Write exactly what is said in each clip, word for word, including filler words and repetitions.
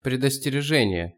Предостережение.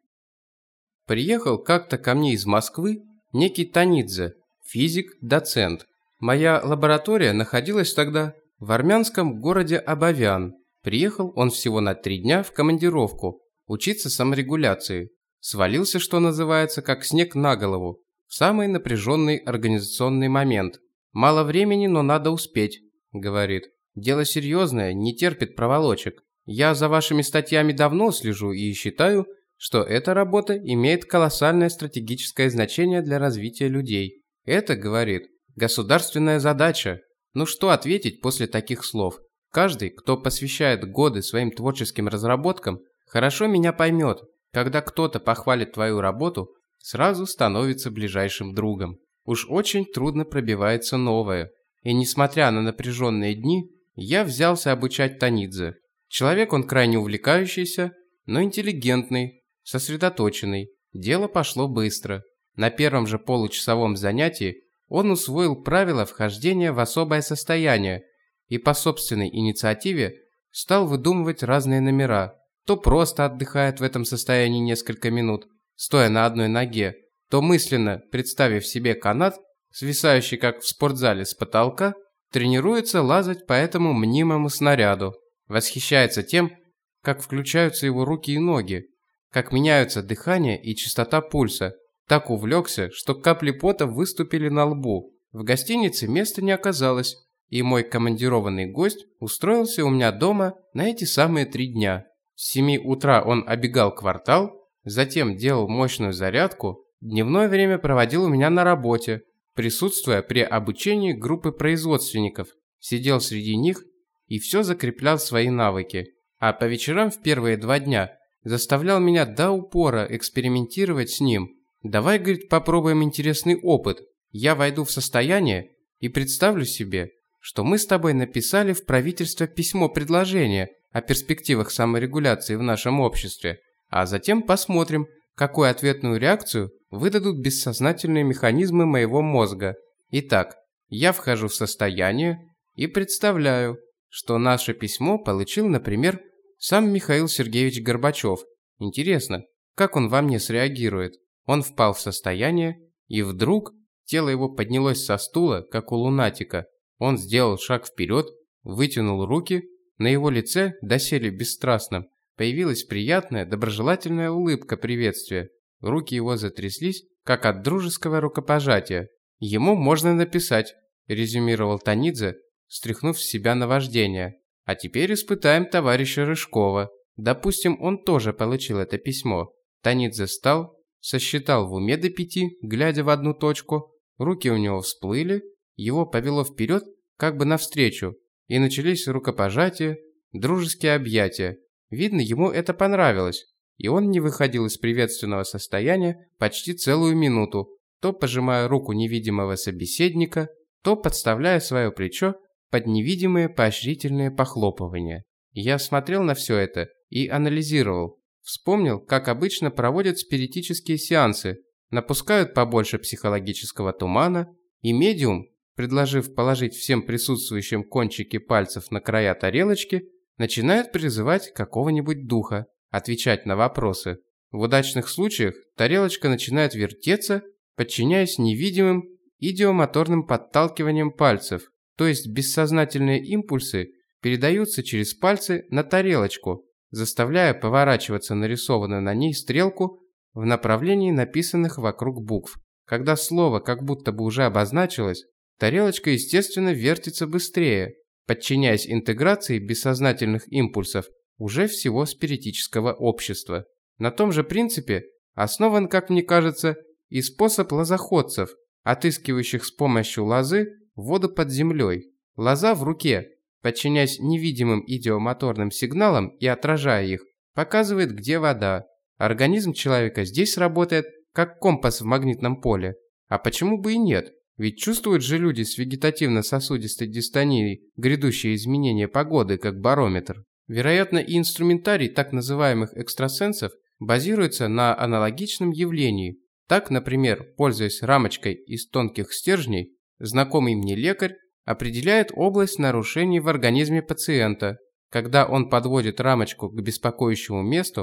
Приехал как-то ко мне из Москвы некий Танидзе, физик-доцент. Моя лаборатория находилась тогда в армянском городе Абовян. Приехал он всего на три дня в командировку, учиться саморегуляции. Свалился, что называется, как снег на голову, в самый напряженный организационный момент. «Мало времени, но надо успеть», — говорит. «Дело серьезное, не терпит проволочек. Я за вашими статьями давно слежу и считаю, что эта работа имеет колоссальное стратегическое значение для развития людей. Это, говорит, государственная задача. Ну что ответить после таких слов? Каждый, кто посвящает годы своим творческим разработкам, хорошо меня поймет. Когда кто-то похвалит твою работу, сразу становится ближайшим другом. Уж очень трудно пробивается новое. И несмотря на напряженные дни, я взялся обучать Танидзе. Человек он крайне увлекающийся, но интеллигентный, сосредоточенный. Дело пошло быстро. На первом же получасовом занятии он усвоил правила вхождения в особое состояние и по собственной инициативе стал выдумывать разные номера. То просто отдыхает в этом состоянии несколько минут, стоя на одной ноге, то мысленно, представив себе канат, свисающий как в спортзале с потолка, тренируется лазать по этому мнимому снаряду. Восхищается тем, как включаются его руки и ноги, как меняются дыхание и частота пульса. Так увлекся, что капли пота выступили на лбу. В гостинице места не оказалось, и мой командированный гость устроился у меня дома на эти самые три дня. С семи утра он обегал квартал, затем делал мощную зарядку, дневное время проводил у меня на работе, присутствуя при обучении группы производственников, сидел среди них и все закреплял свои навыки. А по вечерам в первые два дня заставлял меня до упора экспериментировать с ним. «Давай, — говорит, — попробуем интересный опыт. Я войду в состояние и представлю себе, что мы с тобой написали в правительство письмо-предложение о перспективах саморегуляции в нашем обществе, а затем посмотрим, какую ответную реакцию выдадут бессознательные механизмы моего мозга. Итак, я вхожу в состояние и представляю, что наше письмо получил, например, сам Михаил Сергеевич Горбачев. Интересно, как он во мне среагирует? Он впал в состояние, и вдруг тело его поднялось со стула, как у лунатика. Он сделал шаг вперед, вытянул руки, на его лице, доселе бесстрастном, появилась приятная, доброжелательная улыбка приветствия. Руки его затряслись, как от дружеского рукопожатия. «Ему можно написать», – резюмировал Танидзе, стряхнув с себя наваждение. «А теперь испытаем товарища Рыжкова. Допустим, он тоже получил это письмо». Танидзе встал, сосчитал в уме до пяти, глядя в одну точку. Руки у него всплыли, его повело вперед, как бы навстречу, и начались рукопожатия, дружеские объятия. Видно, ему это понравилось, и он не выходил из приветственного состояния почти целую минуту, то пожимая руку невидимого собеседника, то подставляя свое плечо под невидимые поощрительные похлопывания. Я смотрел на все это и анализировал. Вспомнил, как обычно проводят спиритические сеансы, напускают побольше психологического тумана, и медиум, предложив положить всем присутствующим кончики пальцев на края тарелочки, начинает призывать какого-нибудь духа, отвечать на вопросы. В удачных случаях тарелочка начинает вертеться, подчиняясь невидимым идиомоторным подталкиваниям пальцев, то есть бессознательные импульсы передаются через пальцы на тарелочку, заставляя поворачиваться нарисованную на ней стрелку в направлении написанных вокруг букв. Когда слово как будто бы уже обозначилось, тарелочка, естественно, вертится быстрее, подчиняясь интеграции бессознательных импульсов уже всего спиритического общества. На том же принципе основан, как мне кажется, и способ лозоходцев, отыскивающих с помощью лозы воду под землей. Лоза в руке, подчиняясь невидимым идиомоторным сигналам и отражая их, показывает, где вода. Организм человека здесь работает как компас в магнитном поле. А почему бы и нет? Ведь чувствуют же люди с вегетативно-сосудистой дистонией грядущие изменения погоды как барометр. Вероятно, и инструментарий так называемых экстрасенсов базируется на аналогичном явлении. Так, например, пользуясь рамочкой из тонких стержней, знакомый мне лекарь определяет область нарушений в организме пациента. Когда он подводит рамочку к беспокоящему месту,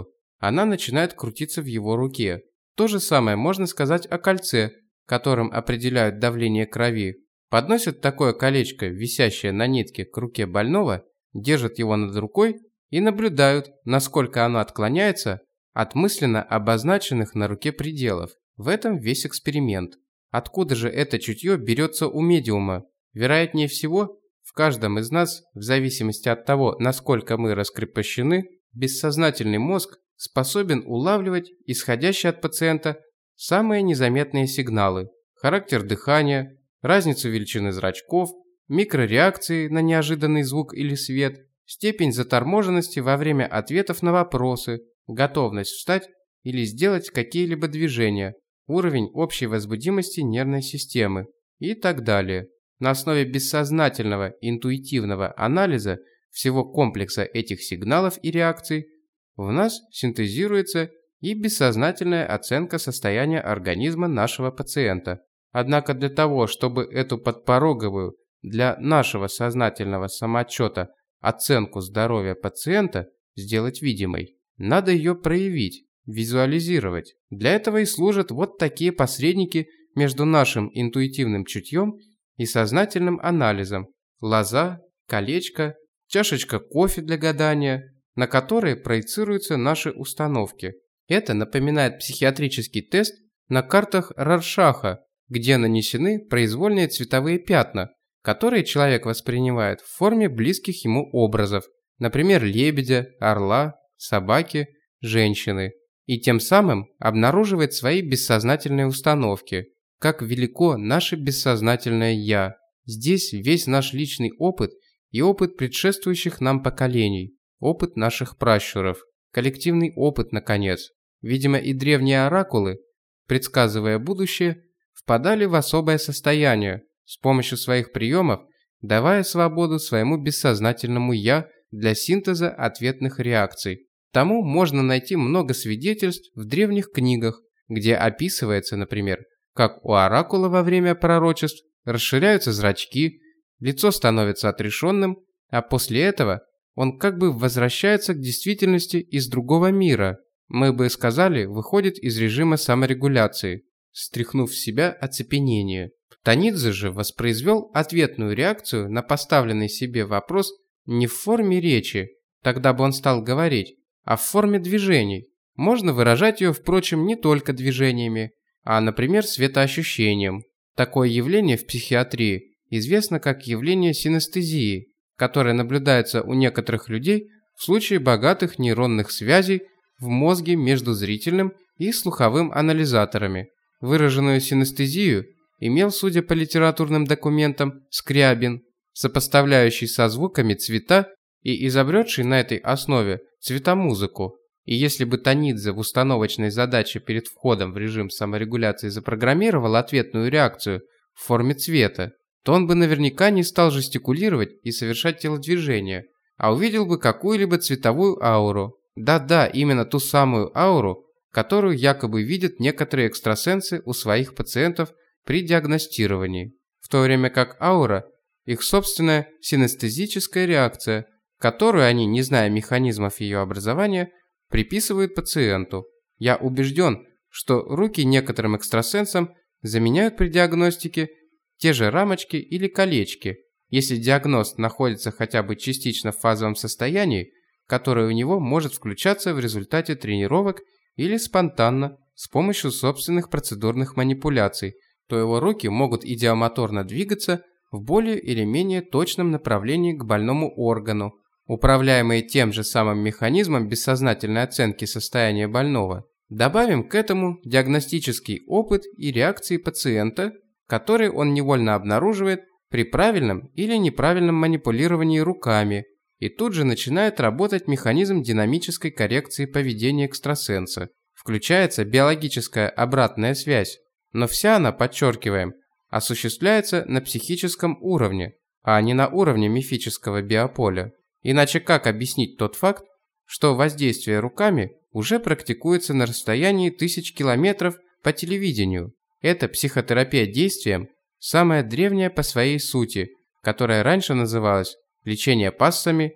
она начинает крутиться в его руке. То же самое можно сказать о кольце, которым определяют давление крови. Подносят такое колечко, висящее на нитке, к руке больного, держат его над рукой и наблюдают, насколько оно отклоняется от мысленно обозначенных на руке пределов. В этом весь эксперимент. Откуда же это чутье берется у медиума? Вероятнее всего, в каждом из нас, в зависимости от того, насколько мы раскрепощены, бессознательный мозг способен улавливать исходящие от пациента самые незаметные сигналы: характер дыхания, разницу величины зрачков, микрореакции на неожиданный звук или свет, степень заторможенности во время ответов на вопросы, готовность встать или сделать какие-либо движения, уровень общей возбудимости нервной системы и так далее. На основе бессознательного интуитивного анализа всего комплекса этих сигналов и реакций в нас синтезируется и бессознательная оценка состояния организма нашего пациента. Однако для того, чтобы эту подпороговую для нашего сознательного самоотчета оценку здоровья пациента сделать видимой, надо ее проявить, визуализировать. Для этого и служат вот такие посредники между нашим интуитивным чутьем и сознательным анализом: лоза, колечко, чашечка кофе для гадания, на которые проецируются наши установки. Это напоминает психиатрический тест на картах Роршаха, где нанесены произвольные цветовые пятна, которые человек воспринимает в форме близких ему образов, например, лебедя, орла, собаки, женщины, и тем самым обнаруживает свои бессознательные установки. Как велико наше бессознательное «я». Здесь весь наш личный опыт и опыт предшествующих нам поколений, опыт наших пращуров, коллективный опыт, наконец. Видимо, и древние оракулы, предсказывая будущее, впадали в особое состояние, с помощью своих приемов давая свободу своему бессознательному «я» для синтеза ответных реакций. Тому можно найти много свидетельств в древних книгах, где описывается, например, как у оракула во время пророчеств расширяются зрачки, лицо становится отрешенным, а после этого он как бы возвращается к действительности из другого мира. Мы бы сказали, выходит из режима саморегуляции, стряхнув в себя оцепенение. Танидзе же воспроизвел ответную реакцию на поставленный себе вопрос не в форме речи, тогда бы он стал говорить, а в форме движений. Можно выражать ее, впрочем, не только движениями, а, например, светоощущением. Такое явление в психиатрии известно как явление синестезии, которое наблюдается у некоторых людей в случае богатых нейронных связей в мозге между зрительным и слуховым анализаторами. Выраженную синестезию имел, судя по литературным документам, Скрябин, сопоставляющий со звуками цвета и изобретший на этой основе цветомузыку. И если бы Танидзе в установочной задаче перед входом в режим саморегуляции запрограммировал ответную реакцию в форме цвета, то он бы наверняка не стал жестикулировать и совершать телодвижения, а увидел бы какую-либо цветовую ауру. Да-да, именно ту самую ауру, которую якобы видят некоторые экстрасенсы у своих пациентов при диагностировании, в то время как аура – их собственная синестезическая реакция, которую они, не зная механизмов ее образования, приписывают пациенту. Я убежден, что руки некоторым экстрасенсам заменяют при диагностике те же рамочки или колечки, если диагност находится хотя бы частично в фазовом состоянии, которое у него может включаться в результате тренировок или спонтанно с помощью собственных процедурных манипуляций, то его руки могут идиомоторно двигаться в более или менее точном направлении к больному органу, управляемые тем же самым механизмом бессознательной оценки состояния больного. Добавим к этому диагностический опыт и реакции пациента, которые он невольно обнаруживает при правильном или неправильном манипулировании руками, и тут же начинает работать механизм динамической коррекции поведения экстрасенса. Включается биологическая обратная связь, но вся она, подчеркиваем, осуществляется на психическом уровне, а не на уровне мифического биополя. Иначе как объяснить тот факт, что воздействие руками уже практикуется на расстоянии тысяч километров по телевидению? Это психотерапия действием, самая древняя по своей сути, которая раньше называлась лечение пассами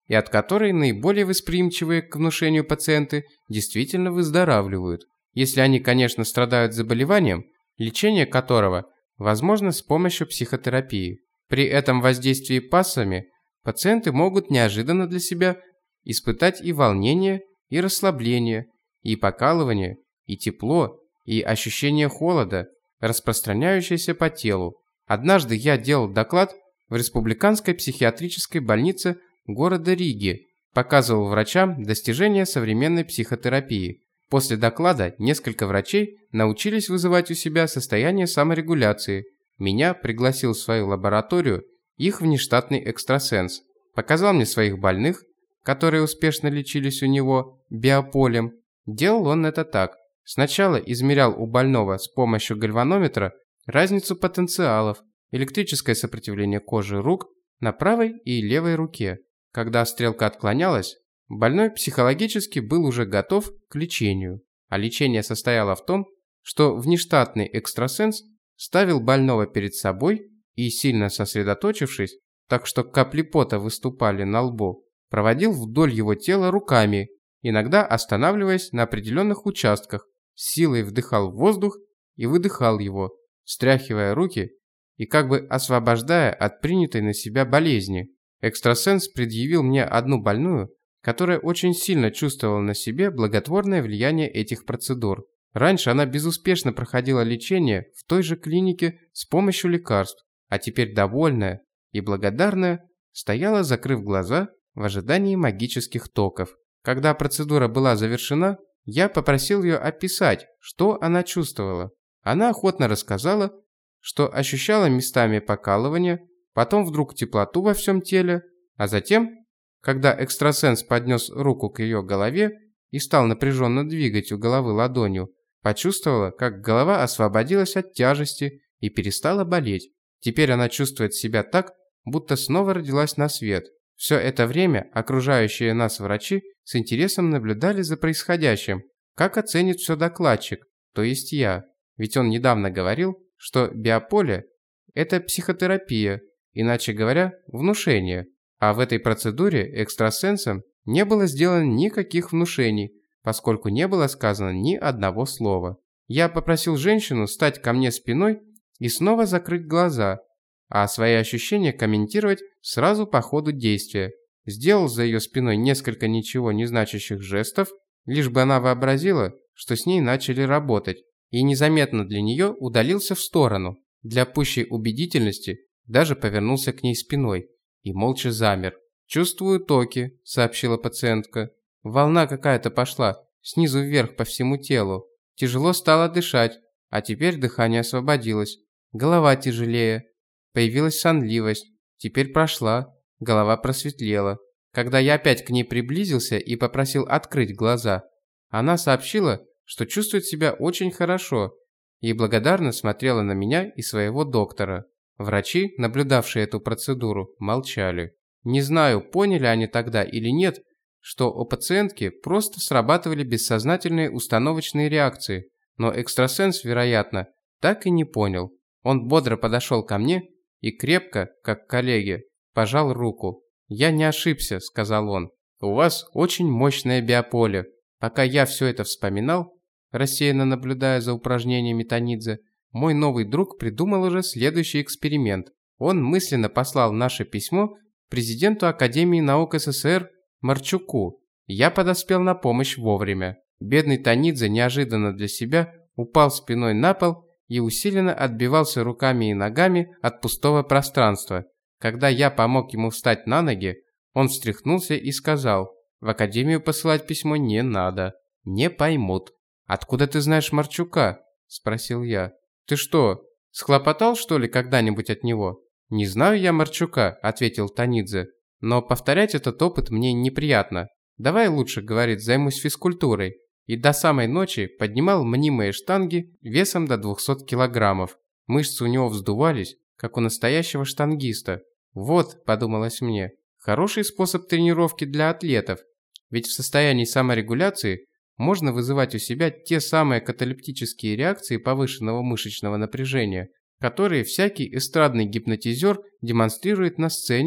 и от которой наиболее восприимчивые к внушению пациенты действительно выздоравливают, если они, конечно, страдают заболеванием, лечение которого возможно с помощью психотерапии. При этом воздействии пассами пациенты могут неожиданно для себя испытать и волнение, и расслабление, и покалывание, и тепло, и ощущение холода, распространяющееся по телу. Однажды я делал доклад в Республиканской психиатрической больнице города Риги, показывал врачам достижения современной психотерапии. После доклада несколько врачей научились вызывать у себя состояние саморегуляции. Меня пригласил в свою лабораторию их внештатный экстрасенс. Показал мне своих больных, которые успешно лечились у него биополем. Делал он это так. Сначала измерял у больного с помощью гальванометра разницу потенциалов, электрическое сопротивление кожи рук на правой и левой руке. Когда стрелка отклонялась, больной психологически был уже готов к лечению. А лечение состояло в том, что внештатный экстрасенс ставил больного перед собой и, сильно сосредоточившись, так что капли пота выступали на лбу, проводил вдоль его тела руками, иногда останавливаясь на определенных участках, с силой вдыхал воздух и выдыхал его, встряхивая руки и как бы освобождая от принятой на себя болезни. Экстрасенс предъявил мне одну больную, которая очень сильно чувствовала на себе благотворное влияние этих процедур. Раньше она безуспешно проходила лечение в той же клинике с помощью лекарств, а теперь довольная и благодарная стояла, закрыв глаза, в ожидании магических токов. Когда процедура была завершена, я попросил ее описать, что она чувствовала. Она охотно рассказала, что ощущала местами покалывание, потом вдруг теплоту во всем теле, а затем, когда экстрасенс поднес руку к ее голове и стал напряженно двигать у головы ладонью, почувствовала, как голова освободилась от тяжести и перестала болеть. Теперь она чувствует себя так, будто снова родилась на свет. Все это время окружающие нас врачи с интересом наблюдали за происходящим. Как оценит все докладчик, то есть я? Ведь он недавно говорил, что биополе – это психотерапия, иначе говоря, внушение. А в этой процедуре экстрасенсом не было сделано никаких внушений, поскольку не было сказано ни одного слова. Я попросил женщину стать ко мне спиной и снова закрыть глаза, а свои ощущения комментировать сразу по ходу действия. Сделал за ее спиной несколько ничего не значащих жестов, лишь бы она вообразила, что с ней начали работать, и незаметно для нее удалился в сторону. Для пущей убедительности даже повернулся к ней спиной и молча замер. «Чувствую токи», — сообщила пациентка. «Волна какая-то пошла, снизу вверх по всему телу. Тяжело стало дышать, а теперь дыхание освободилось. Голова тяжелее. Появилась сонливость. Теперь прошла. Голова просветлела. Когда я опять к ней приблизился и попросил открыть глаза, она сообщила, что чувствует себя очень хорошо и благодарно смотрела на меня и своего доктора. Врачи, наблюдавшие эту процедуру, молчали. Не знаю, поняли они тогда или нет, что у пациентки просто срабатывали бессознательные установочные реакции, но экстрасенс, вероятно, так и не понял. Он бодро подошел ко мне и крепко, как коллеге, пожал руку. «Я не ошибся», — сказал он. «У вас очень мощное биополе». Пока я все это вспоминал, рассеянно наблюдая за упражнениями Танидзе, мой новый друг придумал уже следующий эксперимент. Он мысленно послал наше письмо президенту Академии наук СССР Марчуку. Я подоспел на помощь вовремя. Бедный Танидзе неожиданно для себя упал спиной на пол и усиленно отбивался руками и ногами от пустого пространства. Когда я помог ему встать на ноги, он встряхнулся и сказал: «В Академию посылать письмо не надо, не поймут». «Откуда ты знаешь Марчука?» – спросил я. «Ты что, схлопотал, что ли, когда-нибудь от него?» «Не знаю я Марчука», – ответил Танидзе, «но повторять этот опыт мне неприятно. Давай лучше, — говорит, — займусь физкультурой». И до самой ночи поднимал мнимые штанги весом до двухсот килограммов. Мышцы у него вздувались, как у настоящего штангиста. «Вот», – подумалось мне, – «хороший способ тренировки для атлетов. Ведь в состоянии саморегуляции можно вызывать у себя те самые каталептические реакции повышенного мышечного напряжения, которые всякий эстрадный гипнотизер демонстрирует на сцене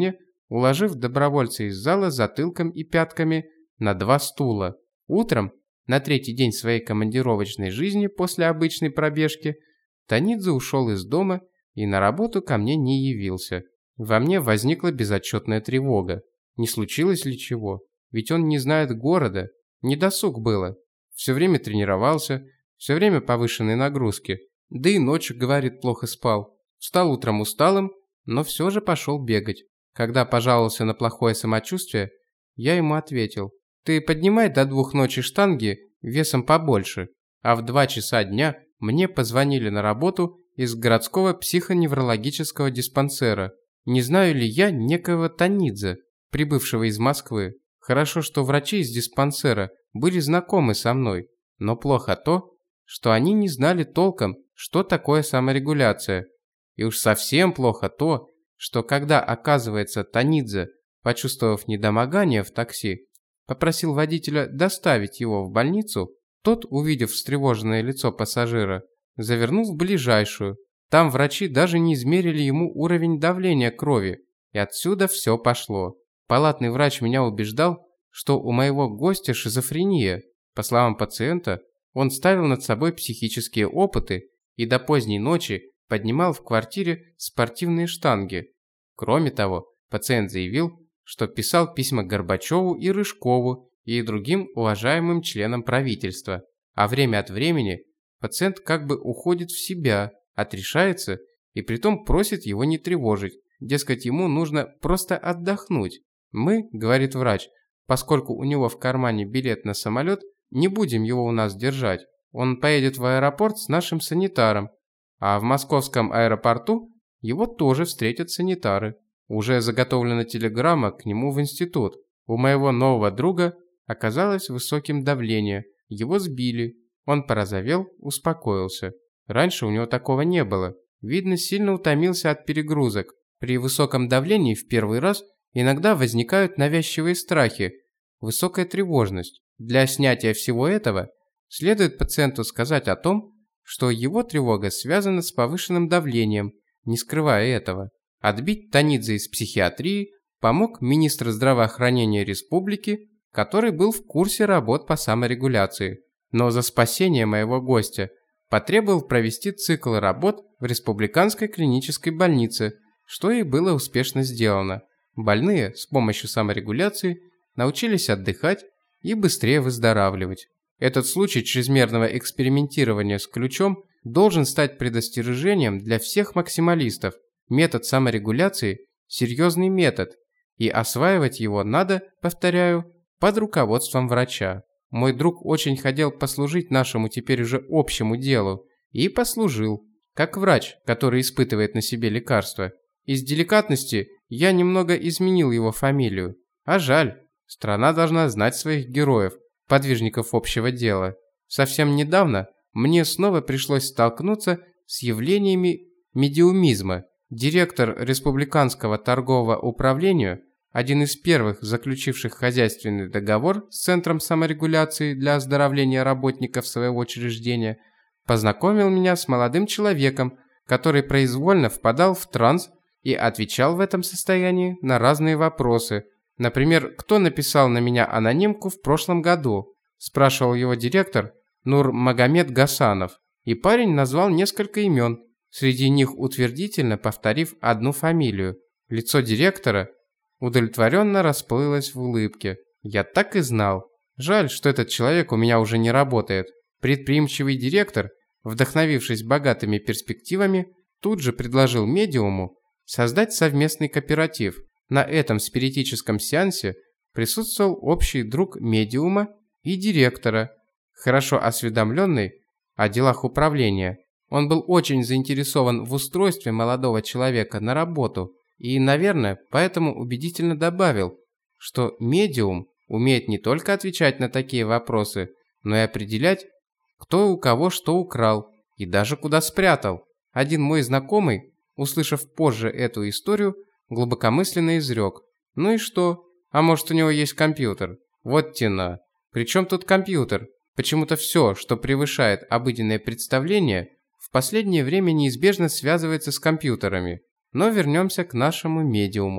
уложив добровольца из зала затылком и пятками на два стула. Утром, на третий день своей командировочной жизни после обычной пробежки, Танидзе ушел из дома и на работу ко мне не явился. Во мне возникла безотчетная тревога. Не случилось ли чего? Ведь он не знает города. Недосуг было. Все время тренировался, все время повышенной нагрузки. Да и ночью, говорит, плохо спал. Встал утром усталым, но все же пошел бегать. Когда пожаловался на плохое самочувствие, я ему ответил: «Ты поднимай до двух ночи штанги весом побольше». А в два часа дня мне позвонили на работу из городского психоневрологического диспансера. Не знаю ли я некоего Танидзе, прибывшего из Москвы. Хорошо, что врачи из диспансера были знакомы со мной, но плохо то, что они не знали толком, что такое саморегуляция. И уж совсем плохо то, что когда, оказывается, Танидзе, почувствовав недомогание в такси, попросил водителя доставить его в больницу, тот, увидев встревоженное лицо пассажира, завернул в ближайшую. Там врачи даже не измерили ему уровень давления крови, и отсюда все пошло. Палатный врач меня убеждал, что у моего гостя шизофрения. По словам пациента, он ставил над собой психические опыты и до поздней ночи поднимал в квартире спортивные штанги. Кроме того, пациент заявил, что писал письма Горбачеву и Рыжкову и другим уважаемым членам правительства. А время от времени пациент как бы уходит в себя, отрешается и притом просит его не тревожить. Дескать, ему нужно просто отдохнуть. Мы, говорит врач, поскольку у него в кармане билет на самолет, не будем его у нас держать. Он поедет в аэропорт с нашим санитаром. А в московском аэропорту его тоже встретят санитары. Уже заготовлена телеграмма к нему в институт. У моего нового друга оказалось высоким давление. Его сбили. Он порозовел, успокоился. Раньше у него такого не было. Видно, сильно утомился от перегрузок. При высоком давлении в первый раз иногда возникают навязчивые страхи, высокая тревожность. Для снятия всего этого следует пациенту сказать о том, что его тревога связана с повышенным давлением, не скрывая этого. Отбить Танидзе из психиатрии помог министр здравоохранения республики, который был в курсе работ по саморегуляции. Но за спасение моего гостя потребовал провести цикл работ в республиканской клинической больнице, что и было успешно сделано. Больные с помощью саморегуляции научились отдыхать и быстрее выздоравливать. Этот случай чрезмерного экспериментирования с ключом должен стать предостережением для всех максималистов. Метод саморегуляции – серьезный метод, и осваивать его надо, повторяю, под руководством врача. Мой друг очень хотел послужить нашему теперь уже общему делу, и послужил, как врач, который испытывает на себе лекарства. Из деликатности я немного изменил его фамилию. А жаль, страна должна знать своих героев, подвижников общего дела. Совсем недавно мне снова пришлось столкнуться с явлениями медиумизма. Директор Республиканского торгового управления, один из первых заключивших хозяйственный договор с Центром саморегуляции для оздоровления работников своего учреждения, познакомил меня с молодым человеком, который произвольно впадал в транс и отвечал в этом состоянии на разные вопросы. Например, кто написал на меня анонимку в прошлом году? Спрашивал его директор Нур-Магомед Гасанов. И парень назвал несколько имен, среди них утвердительно повторив одну фамилию. Лицо директора удовлетворенно расплылось в улыбке. Я так и знал. Жаль, что этот человек у меня уже не работает. Предприимчивый директор, вдохновившись богатыми перспективами, тут же предложил медиуму создать совместный кооператив. На этом спиритическом сеансе присутствовал общий друг медиума и директора, хорошо осведомленный о делах управления. Он был очень заинтересован в устройстве молодого человека на работу и, наверное, поэтому убедительно добавил, что медиум умеет не только отвечать на такие вопросы, но и определять, кто у кого что украл и даже куда спрятал. Один мой знакомый, услышав позже эту историю, глубокомысленно изрек: «Ну и что? А может, у него есть компьютер? Вот тена. Причем тут компьютер? Почему-то все, что превышает обыденное представление, в последнее время неизбежно связывается с компьютерами». Но вернемся к нашему медиуму.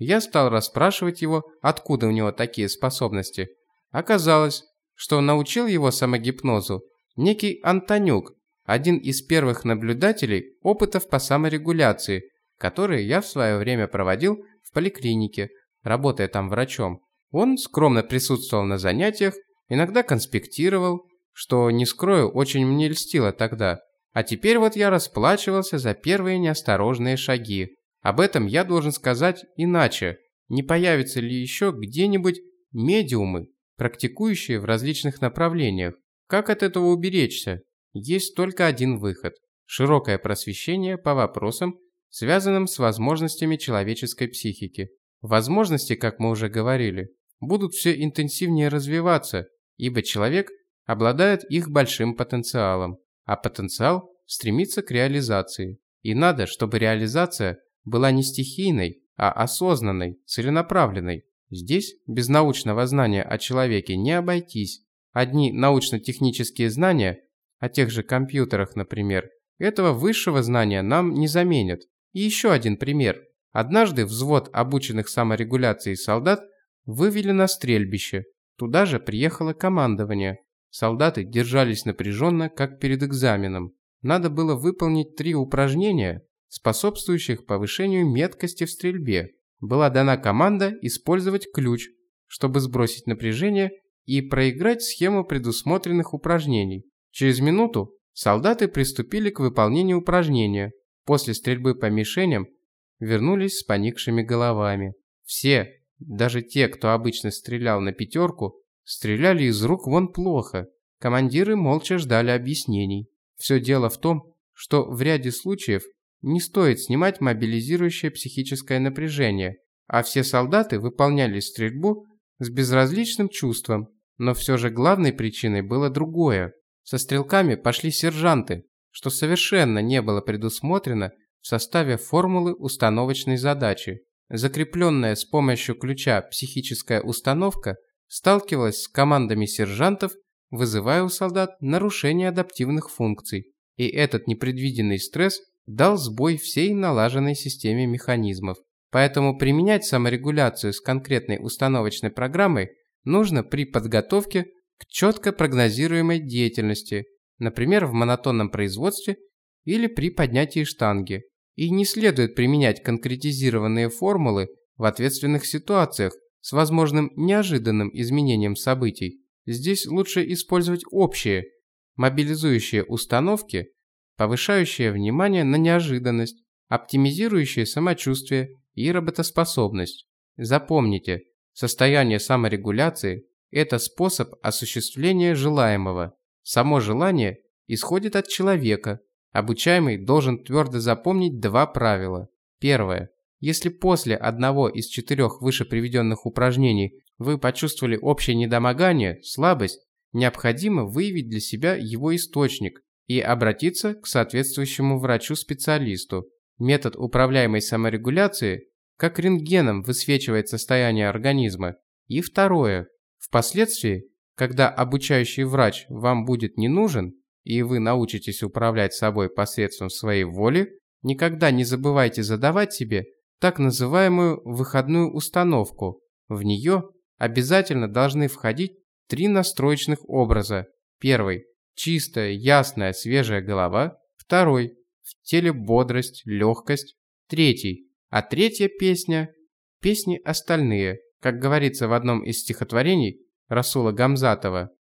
Я стал расспрашивать его, откуда у него такие способности. Оказалось, что научил его самогипнозу некий Антонюк, один из первых наблюдателей опытов по саморегуляции, которые я в свое время проводил в поликлинике, работая там врачом. Он скромно присутствовал на занятиях, иногда конспектировал, что, не скрою, очень мне льстило тогда. А теперь вот я расплачивался за первые неосторожные шаги. Об этом я должен сказать иначе. Не появятся ли еще где-нибудь медиумы, практикующие в различных направлениях? Как от этого уберечься? Есть только один выход – широкое просвещение по вопросам, связанным с возможностями человеческой психики. Возможности, как мы уже говорили, будут все интенсивнее развиваться, ибо человек обладает их большим потенциалом, а потенциал стремится к реализации. И надо, чтобы реализация была не стихийной, а осознанной, целенаправленной. Здесь без научного знания о человеке не обойтись. Одни научно-технические знания, о тех же компьютерах, например, этого высшего знания нам не заменят. И еще один пример. Однажды взвод обученных саморегуляции солдат вывели на стрельбище. Туда же приехало командование. Солдаты держались напряженно, как перед экзаменом. Надо было выполнить три упражнения, способствующих повышению меткости в стрельбе. Была дана команда использовать ключ, чтобы сбросить напряжение и проиграть схему предусмотренных упражнений. Через минуту солдаты приступили к выполнению упражнения. После стрельбы по мишеням вернулись с поникшими головами. Все, даже те, кто обычно стрелял на пятерку, стреляли из рук вон плохо. Командиры молча ждали объяснений. Все дело в том, что в ряде случаев не стоит снимать мобилизирующее психическое напряжение, а все солдаты выполняли стрельбу с безразличным чувством, но все же главной причиной было другое. Со стрелками пошли сержанты, что совершенно не было предусмотрено в составе формулы установочной задачи. Закрепленная с помощью ключа психическая установка сталкивалась с командами сержантов, вызывая у солдат нарушение адаптивных функций, и этот непредвиденный стресс дал сбой всей налаженной системе механизмов. Поэтому применять саморегуляцию с конкретной установочной программой нужно при подготовке к четко прогнозируемой деятельности, например, в монотонном производстве или при поднятии штанги. И не следует применять конкретизированные формулы в ответственных ситуациях с возможным неожиданным изменением событий. Здесь лучше использовать общие, мобилизующие установки, повышающие внимание на неожиданность, оптимизирующие самочувствие и работоспособность. Запомните, состояние саморегуляции – это способ осуществления желаемого. Само желание исходит от человека. Обучаемый должен твердо запомнить два правила. Первое. Если после одного из четырех выше приведенных упражнений вы почувствовали общее недомогание, слабость, необходимо выявить для себя его источник и обратиться к соответствующему врачу-специалисту. Метод управляемой саморегуляции как рентгеном высвечивает состояние организма. И второе. Впоследствии, когда обучающий врач вам будет не нужен, и вы научитесь управлять собой посредством своей воли, никогда не забывайте задавать себе так называемую выходную установку. В нее обязательно должны входить три настроечных образа. Первый – чистая, ясная, свежая голова. Второй – в теле бодрость, легкость. Третий – а третья песня – песни остальные. Как говорится в одном из стихотворений Расула Гамзатова: